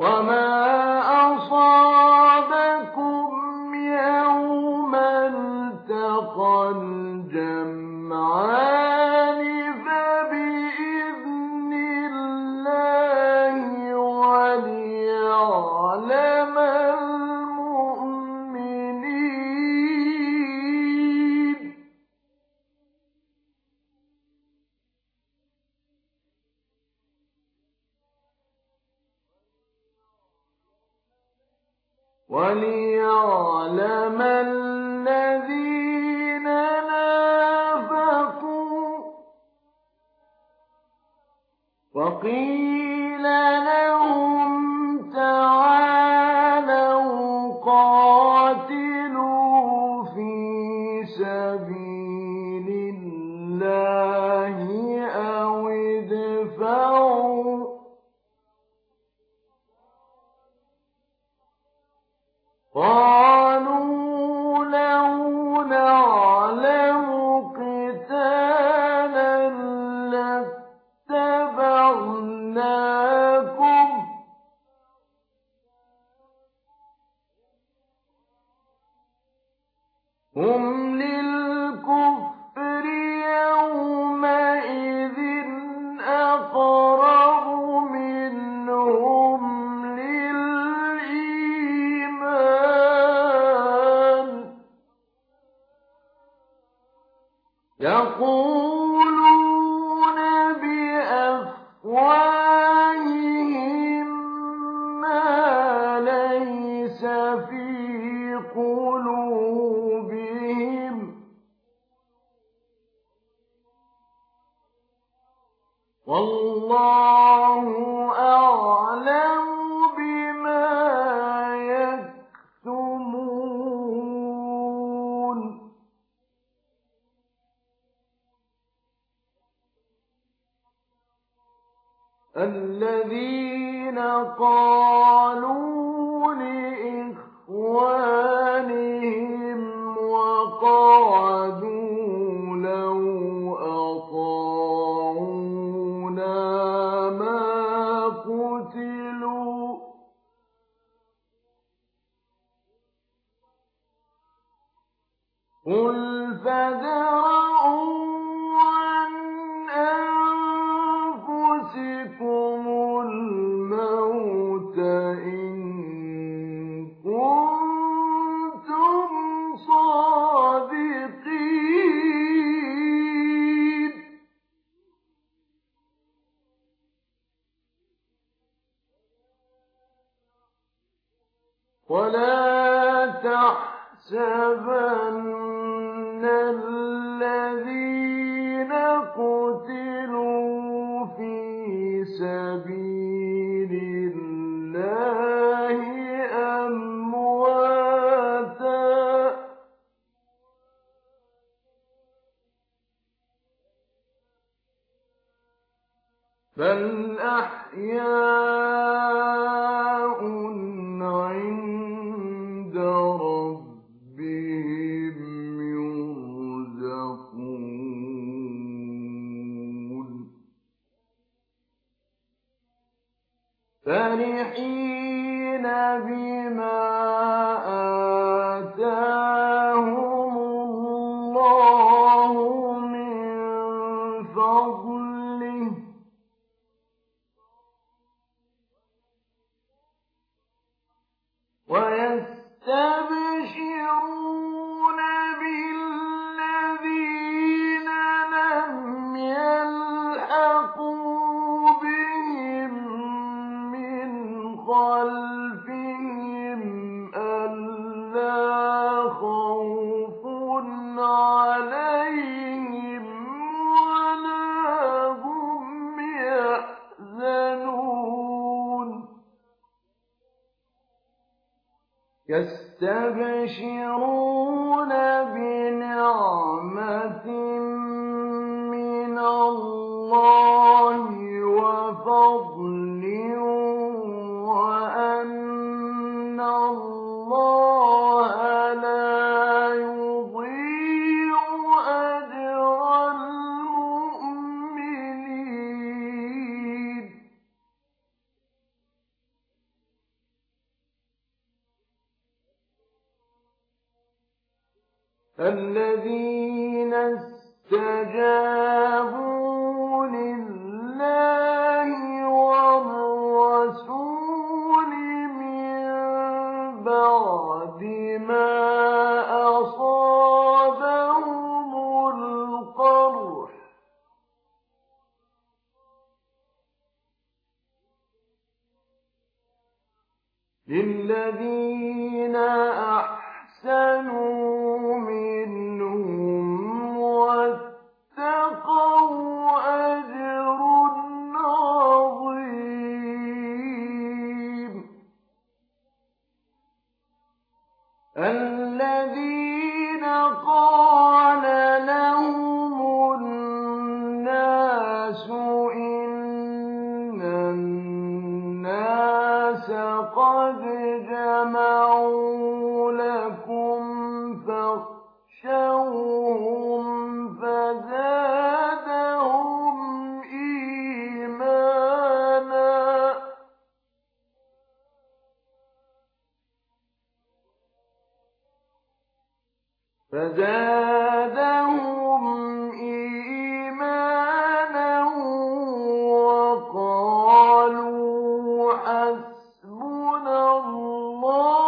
وما أصابكم يوم التقى الجمعان فبإذن الله وليعلم المؤمنين وليعلم الذين نافقوا وقيل لهم تعالوا قاتلوا في سبيل الله أو ادفعوا قالوا لو نعلم قتالا لاتبعناكم هم للكفر يومئذ أقرب منهم للإيمان يقولون بأفواههم ما ليس في قلوبهم والله أعلم بما يكتمون الذين قالوا لإخوانهم وقعدوا لو أطاعونا ما قتلوا قل فادرءوا عن أنفسكم الموت إن كنتم صادقين ولا تحسبن الذين قتلوا في سبيل الله أمواتا بل أحياء عند ربهم يرزقون فرحين بما آتاهم الله من فضله ويستبشرون بالذين لم يلحقوا بهم من خلفهم ألا خوف عليهم ولا هم يحزنون يستبشرون بنعمة من الله وفضل وأن الله لا يضيع أجر المؤمنين الذين استجابوا لله والرسول من بعد ما أصابهم القرح للذين أحسنوا منهم واتقوا أجر عظيم الذين قال لهم الناس إن الناس قد جمعوا لكم فاخشوهم فزادهم إيمانا وقالوا حسبنا الله